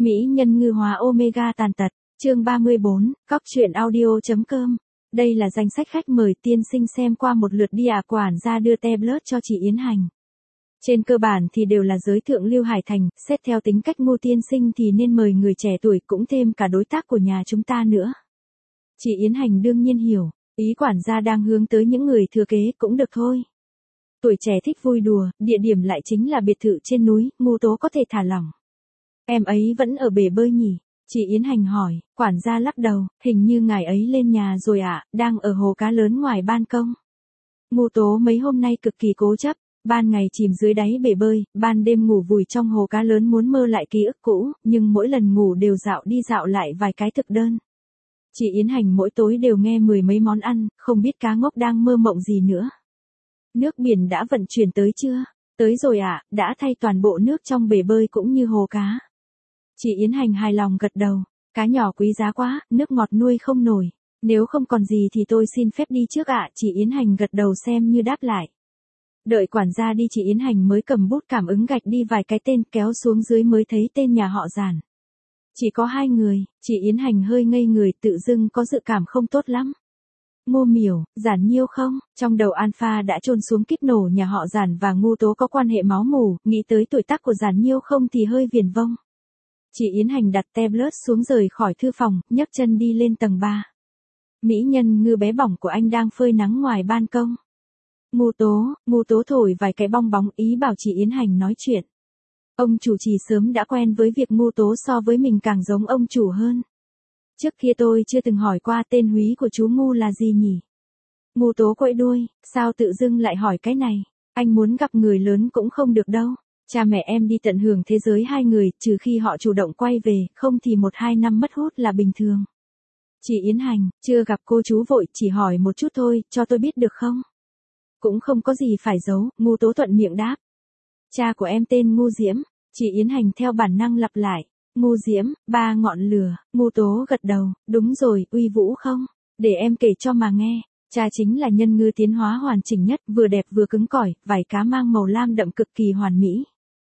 Mỹ nhân ngư hóa Omega tàn tật, chương 34, Cóc truyện audio.com. Đây là danh sách khách mời tiên sinh xem qua một lượt đi quản gia đưa tablet cho chị Yến Hành. Trên cơ bản thì đều là giới thượng lưu Hải Thành, xét theo tính cách Ngô tiên sinh thì nên mời người trẻ tuổi cũng thêm cả đối tác của nhà chúng ta nữa. Chị Yến Hành đương nhiên hiểu, ý quản gia đang hướng tới những người thừa kế cũng được thôi. Tuổi trẻ thích vui đùa, địa điểm lại chính là biệt thự trên núi, Ngô Tố có thể thả lỏng. Em ấy vẫn ở bể bơi nhỉ? Chị Yến Hành hỏi, quản gia lắc đầu, hình như ngài ấy lên nhà rồi ạ, đang ở hồ cá lớn ngoài ban công. Ngô Tố mấy hôm nay cực kỳ cố chấp, ban ngày chìm dưới đáy bể bơi, ban đêm ngủ vùi trong hồ cá lớn muốn mơ lại ký ức cũ, nhưng mỗi lần ngủ đều dạo đi dạo lại vài cái thực đơn. Chị Yến Hành mỗi tối đều nghe mười mấy món ăn, không biết cá ngốc đang mơ mộng gì nữa. Nước biển đã vận chuyển tới chưa? Tới rồi ạ, đã thay toàn bộ nước trong bể bơi cũng như hồ cá. Chị Yến Hành hài lòng gật đầu, cá nhỏ quý giá quá, nước ngọt nuôi không nổi. Nếu không còn gì thì tôi xin phép đi trước ạ, chị Yến Hành gật đầu xem như đáp lại. Đợi quản gia đi chị Yến Hành mới cầm bút cảm ứng gạch đi vài cái tên kéo xuống dưới mới thấy tên nhà họ Giản. Chỉ có 2 người, chị Yến Hành hơi ngây người tự dưng có dự cảm không tốt lắm. Ngô Miểu, Giản Nhiêu không? Trong đầu Alpha đã chôn xuống kíp nổ nhà họ Giản và Ngô Tố có quan hệ máu mủ, nghĩ tới tuổi tác của Giản Nhiêu không thì hơi viển vông. Chị Yến Hành đặt tablet xuống rời khỏi thư phòng, nhấc chân đi lên tầng 3. Mỹ nhân ngư bé bỏng của anh đang phơi nắng ngoài ban công. Ngô Tố thổi vài cái bong bóng ý bảo chị Yến Hành nói chuyện. Ông chủ trì sớm đã quen với việc Ngô Tố so với mình càng giống ông chủ hơn. Trước kia tôi chưa từng hỏi qua tên húy của chú Ngu là gì nhỉ? Ngô Tố quậy đuôi, sao tự dưng lại hỏi cái này? Anh muốn gặp người lớn cũng không được đâu. Cha mẹ em đi tận hưởng thế giới 2 người, trừ khi họ chủ động quay về, không thì 1-2 năm mất hút là bình thường. Chị Yến Hành, chưa gặp cô chú vội, chỉ hỏi một chút thôi, cho tôi biết được không? Cũng không có gì phải giấu, Ngô Tố thuận miệng đáp. Cha của em tên Ngô Diễm, chị Yến Hành theo bản năng lặp lại. Ngô Diễm, 3 ngọn lửa, Ngô Tố gật đầu, đúng rồi, uy vũ không? Để em kể cho mà nghe. Cha chính là nhân ngư tiến hóa hoàn chỉnh nhất, vừa đẹp vừa cứng cỏi, vảy cá mang màu lam đậm cực kỳ hoàn mỹ.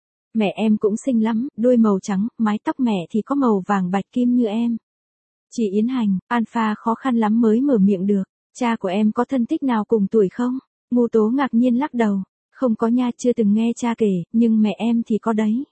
Mẹ em cũng xinh lắm, đuôi màu trắng, mái tóc mẹ thì có màu vàng bạch kim như em. Chị Yến Hành, Alpha khó khăn lắm mới mở miệng được. Cha của em có thân thích nào cùng tuổi không? Ngô Tố ngạc nhiên lắc đầu. Không có nha, chưa từng nghe cha kể, nhưng mẹ em thì có đấy.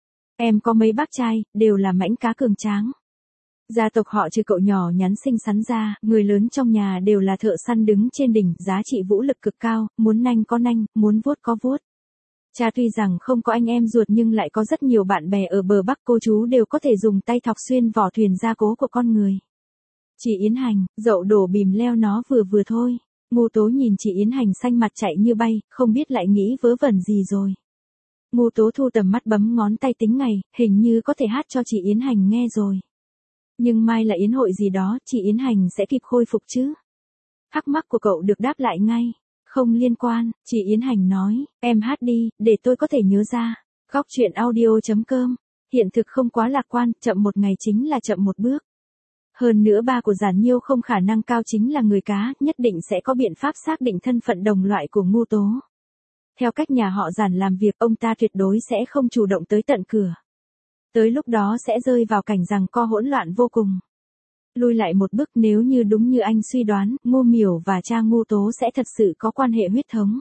Em có mấy bác trai, đều là mãnh cá cường tráng. Gia tộc họ trừ cậu nhỏ nhắn xinh xắn ra, người lớn trong nhà đều là thợ săn đứng trên đỉnh, giá trị vũ lực cực cao, muốn nanh có nanh, muốn vuốt có vuốt. Cha tuy rằng không có anh em ruột nhưng lại có rất nhiều bạn bè ở bờ Bắc, cô chú đều có thể dùng tay thọc xuyên vỏ thuyền gia cố của con người. Chị Yến Hành, dậu đổ bìm leo nó vừa thôi. Ngô Tố nhìn chị Yến Hành xanh mặt chạy như bay, không biết lại nghĩ vớ vẩn gì rồi. Ngô Tố thu tầm mắt bấm ngón tay tính ngày, hình như có thể hát cho chị Yến Hành nghe rồi. Nhưng mai là yến hội gì đó, chị Yến Hành sẽ kịp khôi phục chứ? Thắc mắc của cậu được đáp lại ngay. Không liên quan, chị Yến Hành nói, em hát đi, để tôi có thể nhớ ra. Cóc truyện audio.com. Hiện thực không quá lạc quan, chậm một ngày chính là chậm một bước. Hơn nữa ba của Giản Nhiêu không khả năng cao chính là người cá, nhất định sẽ có biện pháp xác định thân phận đồng loại của Ngô Tố. Theo cách nhà họ Giản làm việc, ông ta tuyệt đối sẽ không chủ động tới tận cửa. Tới lúc đó sẽ rơi vào cảnh giằng co hỗn loạn vô cùng. Lui lại một bước, nếu như đúng như anh suy đoán, Ngô Miểu và cha Ngô Tố sẽ thật sự có quan hệ huyết thống.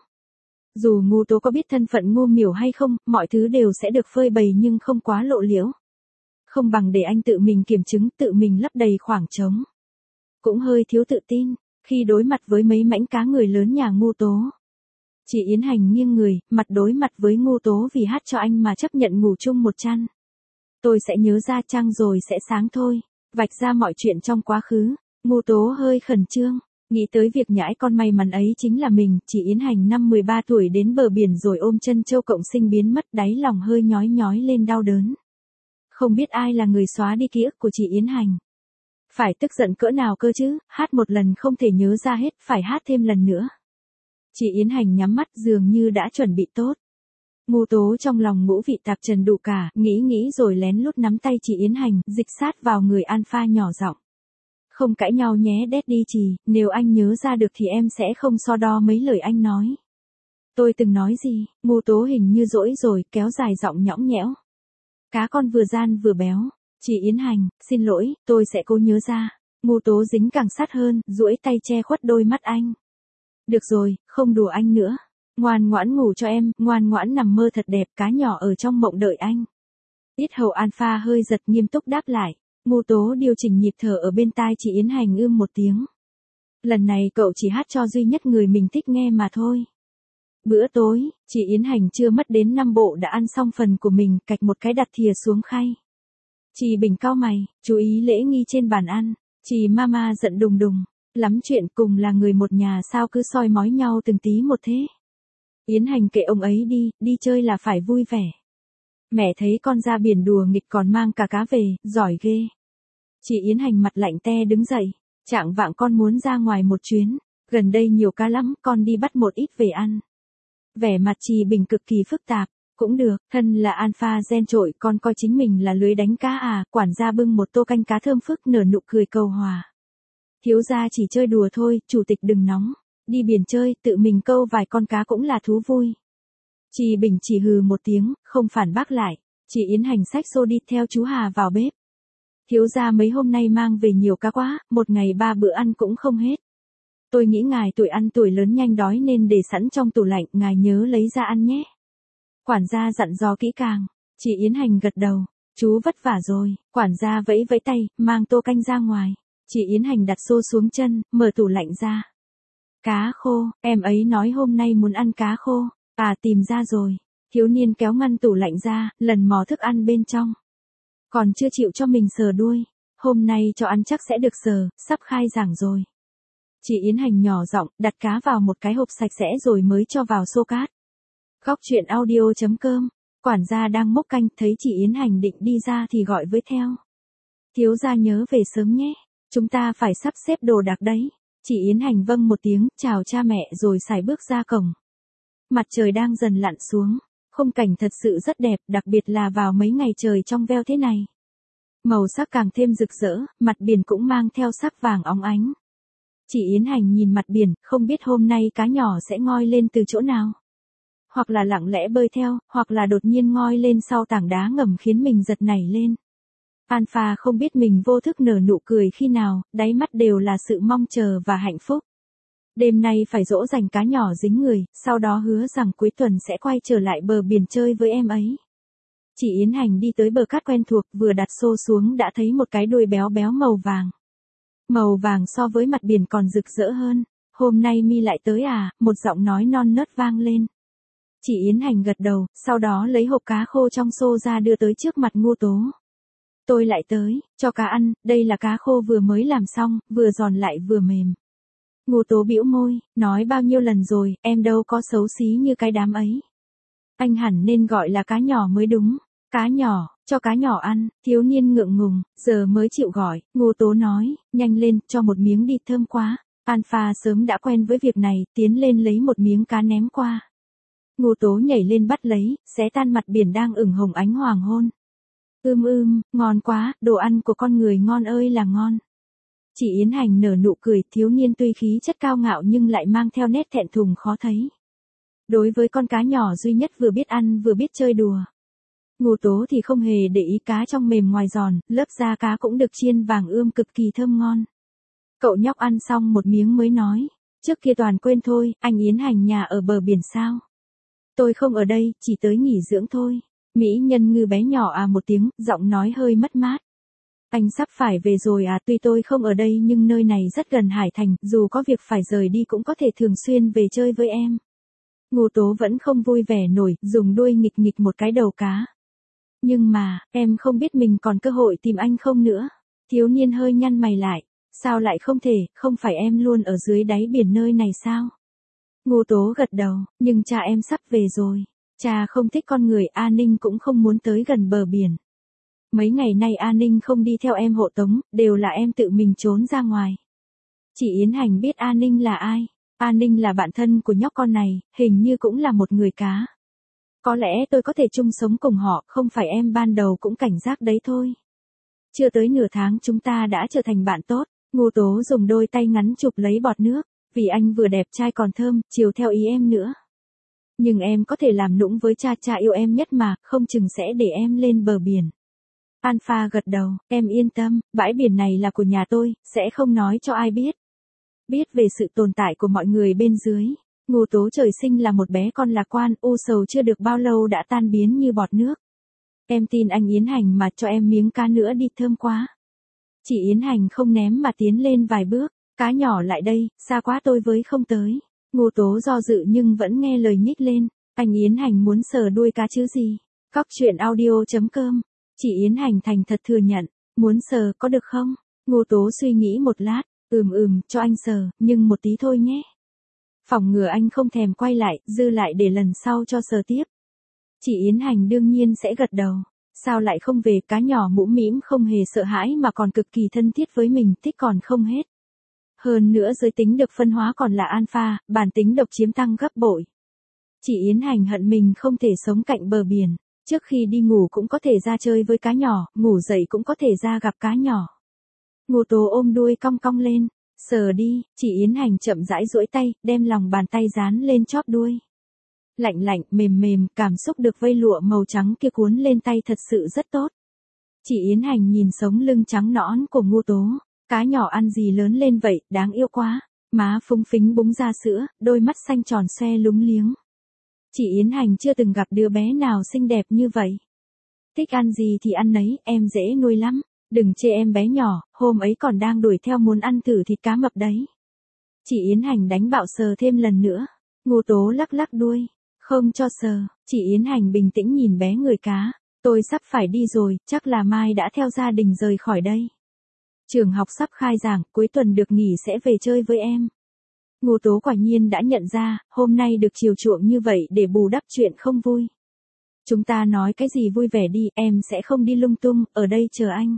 Dù Ngô Tố có biết thân phận Ngô Miểu hay không, mọi thứ đều sẽ được phơi bày nhưng không quá lộ liễu. Không bằng để anh tự mình kiểm chứng, tự mình lấp đầy khoảng trống. Cũng hơi thiếu tự tin, khi đối mặt với mấy mãnh cá người lớn nhà Ngô Tố. Chị Yến Hành nghiêng người, mặt đối mặt với Ngô Tố vì hát cho anh mà chấp nhận ngủ chung một chăn. Tôi sẽ nhớ ra trăng rồi sẽ sáng thôi. Vạch ra mọi chuyện trong quá khứ. Ngô Tố hơi khẩn trương, nghĩ tới việc nhãi con may mắn ấy chính là mình. Chị Yến Hành năm 13 tuổi đến bờ biển rồi ôm chân châu cộng sinh biến mất, đáy lòng hơi nhói nhói lên đau đớn. Không biết ai là người xóa đi ký ức của chị Yến Hành. Phải tức giận cỡ nào cơ chứ, hát một lần không thể nhớ ra hết, phải hát thêm lần nữa. Chị Yến Hành nhắm mắt dường như đã chuẩn bị tốt. Ngô Tố trong lòng ngũ vị tạp trần đủ cả, nghĩ rồi lén lút nắm tay chị Yến Hành, dịch sát vào người Alpha nhỏ giọng. Không cãi nhau nhé Daddy Trì, nếu anh nhớ ra được thì em sẽ không so đo mấy lời anh nói. Tôi từng nói gì? Ngô Tố hình như dỗi rồi, kéo dài giọng nhõng nhẽo. Cá con vừa gian vừa béo. Chị Yến Hành, xin lỗi, tôi sẽ cố nhớ ra. Ngô Tố dính càng sát hơn, duỗi tay che khuất đôi mắt anh. Được rồi, không đùa anh nữa. Ngoan ngoãn ngủ cho em, ngoan ngoãn nằm mơ thật đẹp, cá nhỏ ở trong mộng đợi anh. Yết hầu Alpha hơi giật, nghiêm túc đáp lại. Ngô Tố điều chỉnh nhịp thở ở bên tai chị Yến Hành một tiếng. Lần này cậu chỉ hát cho duy nhất người mình thích nghe mà thôi. Bữa tối, chị Yến Hành chưa mất đến 5 bộ đã ăn xong phần của mình, cạch một cái đặt thìa xuống khay. Chị Bình cau mày, chú ý lễ nghi trên bàn ăn. Chị Mama giận đùng đùng. Lắm chuyện, cùng là người một nhà sao cứ soi mói nhau từng tí một thế. Yến Hành kệ ông ấy đi chơi là phải vui vẻ. Mẹ thấy con ra biển đùa nghịch còn mang cả cá về, giỏi ghê. Chị Yến Hành mặt lạnh te đứng dậy. Trạng vạng con muốn ra ngoài một chuyến. Gần đây nhiều cá lắm, con đi bắt một ít về ăn. Vẻ mặt chị Bình cực kỳ phức tạp. Cũng được, thân là alpha gen trội, con coi chính mình là lưới đánh cá à. Quản gia bưng một tô canh cá thơm phức nở nụ cười cầu hòa. Thiếu gia chỉ chơi đùa thôi, chủ tịch đừng nóng. Đi biển chơi, tự mình câu vài con cá cũng là thú vui. Chị Bình chỉ hừ một tiếng, không phản bác lại. Chị Yến Hành xách xô đi theo chú Hà vào bếp. Thiếu gia mấy hôm nay mang về nhiều cá quá, một ngày 3 bữa ăn cũng không hết. Tôi nghĩ ngài tuổi ăn tuổi lớn nhanh đói nên để sẵn trong tủ lạnh, ngài nhớ lấy ra ăn nhé. Quản gia dặn dò kỹ càng. Chị Yến Hành gật đầu. Chú vất vả rồi. Quản gia vẫy vẫy tay, mang tô canh ra ngoài. Chị Yến Hành đặt xô xuống chân, mở tủ lạnh ra. Cá khô, em ấy nói hôm nay muốn ăn cá khô. À, tìm ra rồi. Thiếu niên kéo ngăn tủ lạnh ra, lần mò thức ăn bên trong. Còn chưa chịu cho mình sờ đuôi. Hôm nay cho ăn chắc sẽ được sờ, sắp khai giảng rồi. Chị Yến Hành nhỏ giọng, đặt cá vào một cái hộp sạch sẽ rồi mới cho vào xô cát. Góc chuyện audio.com. Quản gia đang múc canh, thấy chị Yến Hành định đi ra thì gọi với theo. Thiếu gia nhớ về sớm nhé. Chúng ta phải sắp xếp đồ đạc đấy. Chị Yến Hành vâng một tiếng, chào cha mẹ rồi sải bước ra cổng. Mặt trời đang dần lặn xuống. Khung cảnh thật sự rất đẹp, đặc biệt là vào mấy ngày trời trong veo thế này. Màu sắc càng thêm rực rỡ, mặt biển cũng mang theo sắc vàng óng ánh. Chị Yến Hành nhìn mặt biển, không biết hôm nay cá nhỏ sẽ ngoi lên từ chỗ nào. Hoặc là lặng lẽ bơi theo, hoặc là đột nhiên ngoi lên sau tảng đá ngầm khiến mình giật nảy lên. Alpha không biết mình vô thức nở nụ cười khi nào, đáy mắt đều là sự mong chờ và hạnh phúc. Đêm nay phải dỗ dành cá nhỏ dính người, sau đó hứa rằng cuối tuần sẽ quay trở lại bờ biển chơi với em ấy. Chị Yến Hành đi tới bờ cát quen thuộc, vừa đặt xô xuống đã thấy một cái đuôi béo béo màu vàng. Màu vàng so với mặt biển còn rực rỡ hơn. Hôm nay mi lại tới à, một giọng nói non nớt vang lên. Chị Yến Hành gật đầu, sau đó lấy hộp cá khô trong xô ra đưa tới trước mặt Ngô Tố. Tôi lại tới, cho cá ăn, đây là cá khô vừa mới làm xong, vừa giòn lại vừa mềm. Ngô Tố bĩu môi, nói bao nhiêu lần rồi, em đâu có xấu xí như cái đám ấy. Anh hẳn nên gọi là cá nhỏ mới đúng. Cá nhỏ, cho cá nhỏ ăn, thiếu niên ngượng ngùng, giờ mới chịu gọi. Ngô Tố nói, nhanh lên, cho một miếng đi, thơm quá. Alpha sớm đã quen với việc này, tiến lên lấy một miếng cá ném qua. Ngô Tố nhảy lên bắt lấy, xé tan mặt biển đang ửng hồng ánh hoàng hôn. Ngon quá, đồ ăn của con người ngon ơi là ngon. Chị Yến Hành nở nụ cười, thiếu niên tuy khí chất cao ngạo nhưng lại mang theo nét thẹn thùng khó thấy. Đối với con cá nhỏ duy nhất vừa biết ăn vừa biết chơi đùa. Ngô Tố thì không hề để ý cá trong mềm ngoài giòn, lớp da cá cũng được chiên vàng ươm cực kỳ thơm ngon. Cậu nhóc ăn xong một miếng mới nói, trước kia toàn quên thôi, anh Yến Hành nhà ở bờ biển sao? Tôi không ở đây, chỉ tới nghỉ dưỡng thôi. Mỹ nhân ngư bé nhỏ à một tiếng, giọng nói hơi mất mát. Anh sắp phải về rồi à, tuy tôi không ở đây nhưng nơi này rất gần Hải Thành, dù có việc phải rời đi cũng có thể thường xuyên về chơi với em. Ngô Tố vẫn không vui vẻ nổi, dùng đuôi nghịch nghịch một cái đầu cá. Nhưng mà, em không biết mình còn cơ hội tìm anh không nữa. Thiếu niên hơi nhăn mày lại. Sao lại không thể, không phải em luôn ở dưới đáy biển nơi này sao? Ngô Tố gật đầu, nhưng cha em sắp về rồi. Cha không thích con người, A Ninh cũng không muốn tới gần bờ biển. Mấy ngày nay A Ninh không đi theo em hộ tống, đều là em tự mình trốn ra ngoài. Chị Yến Hành biết A Ninh là ai. A Ninh là bạn thân của nhóc con này, hình như cũng là một người cá. Có lẽ tôi có thể chung sống cùng họ, không phải em ban đầu cũng cảnh giác đấy thôi. Chưa tới nửa tháng chúng ta đã trở thành bạn tốt. Ngô Tố dùng đôi tay ngắn chụp lấy bọt nước, vì anh vừa đẹp trai còn thơm, chiều theo ý em nữa. Nhưng em có thể làm nũng với cha, cha yêu em nhất mà, không chừng sẽ để em lên bờ biển. Alpha gật đầu, em yên tâm, bãi biển này là của nhà tôi, sẽ không nói cho ai biết. Biết về sự tồn tại của mọi người bên dưới. Ngô Tố trời sinh là một bé con lạc quan, u sầu chưa được bao lâu đã tan biến như bọt nước. Em tin anh Yến Hành mà, cho em miếng cá nữa đi, thơm quá. Chị Yến Hành không ném mà tiến lên vài bước, cá nhỏ lại đây, xa quá tôi với không tới. Ngô Tố do dự nhưng vẫn nghe lời nhích lên, anh Yến Hành muốn sờ đuôi cá chứ gì. Cóc truyện audio.com, chị Yến Hành thành thật thừa nhận, muốn sờ có được không? Ngô Tố suy nghĩ một lát, cho anh sờ, nhưng một tí thôi nhé. Phòng ngừa anh không thèm quay lại, dư lại để lần sau cho sờ tiếp. Chị Yến Hành đương nhiên sẽ gật đầu. Sao lại không về, cá nhỏ mũm mĩm không hề sợ hãi mà còn cực kỳ thân thiết với mình, thích còn không hết. Hơn nữa giới tính được phân hóa còn là alpha, bản tính độc chiếm tăng gấp bội. Chị Yến Hành hận mình không thể sống cạnh bờ biển, trước khi đi ngủ cũng có thể ra chơi với cá nhỏ, ngủ dậy cũng có thể ra gặp cá nhỏ. Ngô Tố ôm đuôi cong cong lên, sờ đi, chị Yến Hành chậm rãi duỗi tay, đem lòng bàn tay dán lên chóp đuôi. Lạnh lạnh, mềm mềm, cảm xúc được vây lụa màu trắng kia cuốn lên tay thật sự rất tốt. Chị Yến Hành nhìn sống lưng trắng nõn của Ngô Tố, cá nhỏ ăn gì lớn lên vậy, đáng yêu quá, má phúng phính búng ra sữa, đôi mắt xanh tròn xoe lúng liếng. Chị Yến Hành chưa từng gặp đứa bé nào xinh đẹp như vậy. Thích ăn gì thì ăn nấy, em dễ nuôi lắm, đừng chê em bé nhỏ, hôm ấy còn đang đuổi theo muốn ăn thử thịt cá mập đấy. Chị Yến Hành đánh bạo sờ thêm lần nữa, Ngô Tố lắc lắc đuôi. Không cho sờ, chị Yến Hành bình tĩnh nhìn bé người cá, tôi sắp phải đi rồi, chắc là mai đã theo gia đình rời khỏi đây. Trường học sắp khai giảng, cuối tuần được nghỉ sẽ về chơi với em. Ngô Tố quả nhiên đã nhận ra, hôm nay được chiều chuộng như vậy để bù đắp chuyện không vui. Chúng ta nói cái gì vui vẻ đi, em sẽ không đi lung tung, ở đây chờ anh.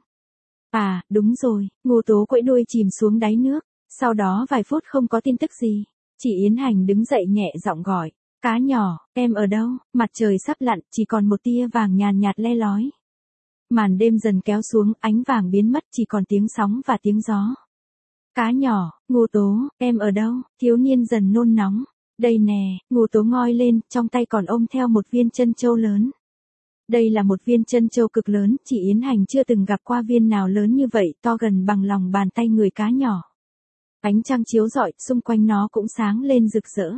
À, đúng rồi, Ngô Tố quẫy đuôi chìm xuống đáy nước, sau đó vài phút không có tin tức gì. Chị Yến Hành đứng dậy nhẹ giọng gọi. Cá nhỏ, em ở đâu? Mặt trời sắp lặn, chỉ còn một tia vàng nhàn nhạt le lói. Màn đêm dần kéo xuống, ánh vàng biến mất, chỉ còn tiếng sóng và tiếng gió. Cá nhỏ, Ngô Tố, em ở đâu? Thiếu niên dần nôn nóng. Đây nè, Ngô Tố ngoi lên, trong tay còn ôm theo một viên trân châu lớn. Đây là một viên trân châu cực lớn, chị Yến Hành chưa từng gặp qua viên nào lớn như vậy, to gần bằng lòng bàn tay người cá nhỏ. Ánh trăng chiếu rọi, xung quanh nó cũng sáng lên rực rỡ.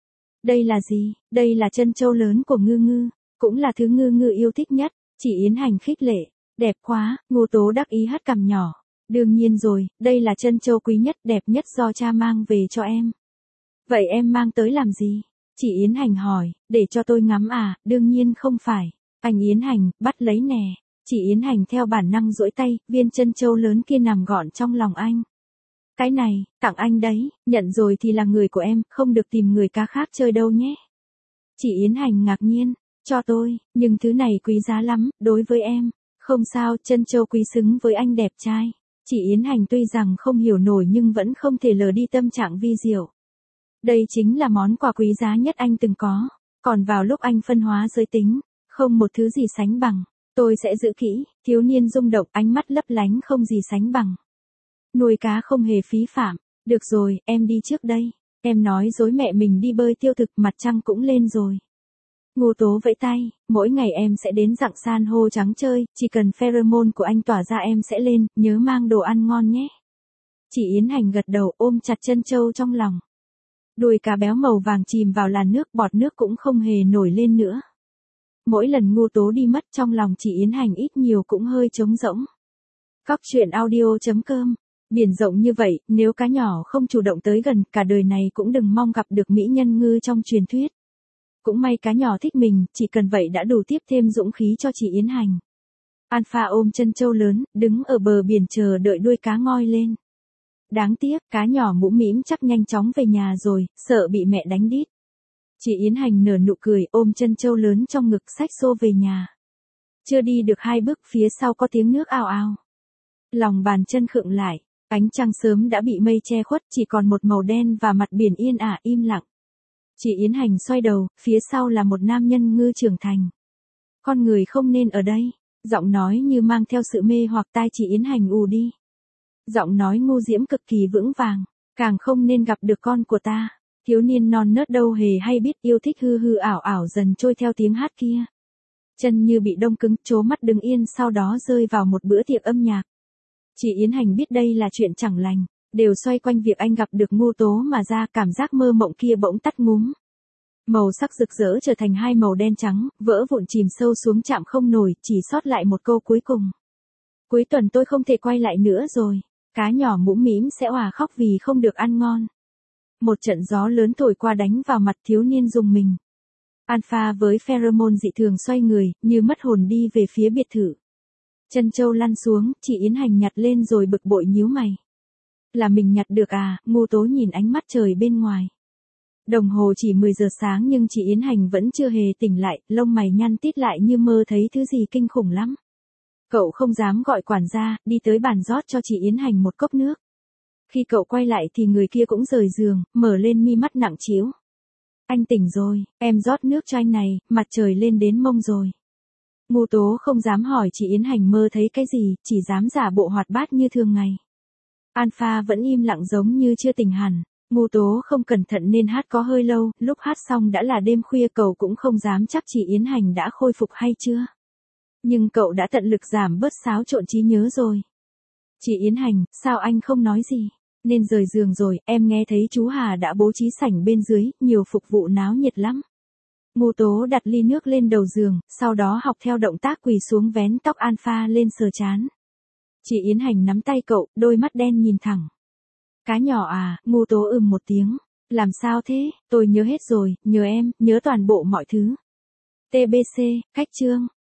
Đây là gì? Đây là trân châu lớn của Ngư Ngư, cũng là thứ Ngư Ngư yêu thích nhất. Chị Yến Hành khích lệ, đẹp quá, Ngô Tố đắc ý hất cằm nhỏ. Đương nhiên rồi, đây là trân châu quý nhất, đẹp nhất do cha mang về cho em. Vậy em mang tới làm gì? Chị Yến Hành hỏi, để cho tôi ngắm à? Đương nhiên không phải. Anh Yến Hành, bắt lấy nè. Chị Yến Hành theo bản năng duỗi tay, viên trân châu lớn kia nằm gọn trong lòng anh. Cái này, tặng anh đấy, nhận rồi thì là người của em, không được tìm người cá khác chơi đâu nhé. Chị Yến Hành ngạc nhiên, cho tôi, nhưng thứ này quý giá lắm, đối với em. Không sao, trân châu quý xứng với anh đẹp trai. Chị Yến Hành tuy rằng không hiểu nổi nhưng vẫn không thể lờ đi tâm trạng vi diệu. Đây chính là món quà quý giá nhất anh từng có. Còn vào lúc anh phân hóa giới tính, không một thứ gì sánh bằng. Tôi sẽ giữ kỹ, thiếu niên rung động, ánh mắt lấp lánh không gì sánh bằng. Nuôi cá không hề phí phạm. Được rồi, em đi trước đây. Em nói dối mẹ mình đi bơi tiêu thực, mặt trăng cũng lên rồi. Ngô Tố vẫy tay, mỗi ngày em sẽ đến rặng san hô trắng chơi, chỉ cần pheromone của anh tỏa ra em sẽ lên, nhớ mang đồ ăn ngon nhé. Chị Yến Hành gật đầu ôm chặt trân châu trong lòng. Đuôi cá béo màu vàng chìm vào làn nước, bọt nước cũng không hề nổi lên nữa. Mỗi lần Ngô Tố đi mất trong lòng chị Yến Hành ít nhiều cũng hơi trống rỗng. Cóc truyện audio.com. Biển rộng như vậy, nếu cá nhỏ không chủ động tới gần, cả đời này cũng đừng mong gặp được mỹ nhân ngư trong truyền thuyết. Cũng may cá nhỏ thích mình, chỉ cần vậy đã đủ tiếp thêm dũng khí cho chị Yến Hành. Alpha ôm trân châu lớn, đứng ở bờ biển chờ đợi đuôi cá ngoi lên. Đáng tiếc, cá nhỏ mũm mĩm chắc nhanh chóng về nhà rồi, sợ bị mẹ đánh đít. Chị Yến Hành nở nụ cười, ôm trân châu lớn trong ngực xách xô về nhà. Chưa đi được 2 bước, phía sau có tiếng nước ào ào. Lòng bàn chân khựng lại, ánh trăng sớm đã bị mây che khuất, chỉ còn một màu đen và mặt biển yên ả im lặng. Chị Yến Hành xoay đầu, phía sau là một nam nhân ngư trưởng thành. Con người không nên ở đây. Giọng nói như mang theo sự mê hoặc, tai chị Yến Hành ù đi. Giọng nói ngu diễm cực kỳ vững vàng. Càng không nên gặp được con của ta. Thiếu niên non nớt đâu hề hay biết yêu thích hư hư ảo ảo dần trôi theo tiếng hát kia. Chân như bị đông cứng, trố mắt đứng yên, sau đó rơi vào một bữa tiệc âm nhạc. Chị Yến Hành biết đây là chuyện chẳng lành, đều xoay quanh việc anh gặp được Ngô Tố mà ra, cảm giác mơ mộng kia bỗng tắt ngúm. Màu sắc rực rỡ trở thành hai màu đen trắng, vỡ vụn chìm sâu xuống chạm không nổi, chỉ sót lại một câu cuối cùng. Cuối tuần tôi không thể quay lại nữa rồi. Cá nhỏ mũm mĩm sẽ òa khóc vì không được ăn ngon. Một trận gió lớn thổi qua đánh vào mặt thiếu niên rùng mình. Alpha với pheromone dị thường xoay người, như mất hồn đi về phía biệt thự. Chân châu lăn xuống, chị Yến Hành nhặt lên rồi bực bội nhíu mày. Là mình nhặt được à? Ngô Tố nhìn ánh mắt trời bên ngoài. Đồng hồ chỉ 10 giờ sáng nhưng chị Yến Hành vẫn chưa hề tỉnh lại, lông mày nhăn tít lại như mơ thấy thứ gì kinh khủng lắm. Cậu không dám gọi quản gia, đi tới bàn rót cho chị Yến Hành một cốc nước. Khi cậu quay lại thì người kia cũng rời giường, mở lên mi mắt nặng trĩu. Anh tỉnh rồi, em rót nước cho anh này, mặt trời lên đến mông rồi. Ngô Tố không dám hỏi chị Yến Hành mơ thấy cái gì, chỉ dám giả bộ hoạt bát như thường ngày. Alpha vẫn im lặng giống như chưa tỉnh hẳn. Ngô Tố không cẩn thận nên hát có hơi lâu, lúc hát xong đã là đêm khuya, cậu cũng không dám chắc chị Yến Hành đã khôi phục hay chưa. Nhưng cậu đã tận lực giảm bớt xáo trộn trí nhớ rồi. Chị Yến Hành, sao anh không nói gì? Nên rời giường rồi, em nghe thấy chú Hà đã bố trí sảnh bên dưới, nhiều phục vụ náo nhiệt lắm. Ngô Tố đặt ly nước lên đầu giường, sau đó học theo động tác quỳ xuống vén tóc Alpha lên sờ trán. Chị Yến Hành nắm tay cậu, đôi mắt đen nhìn thẳng. Cá nhỏ à? Ngô Tố một tiếng. Làm sao thế? Tôi nhớ hết rồi, nhớ em, nhớ toàn bộ mọi thứ. TBC, cách chương.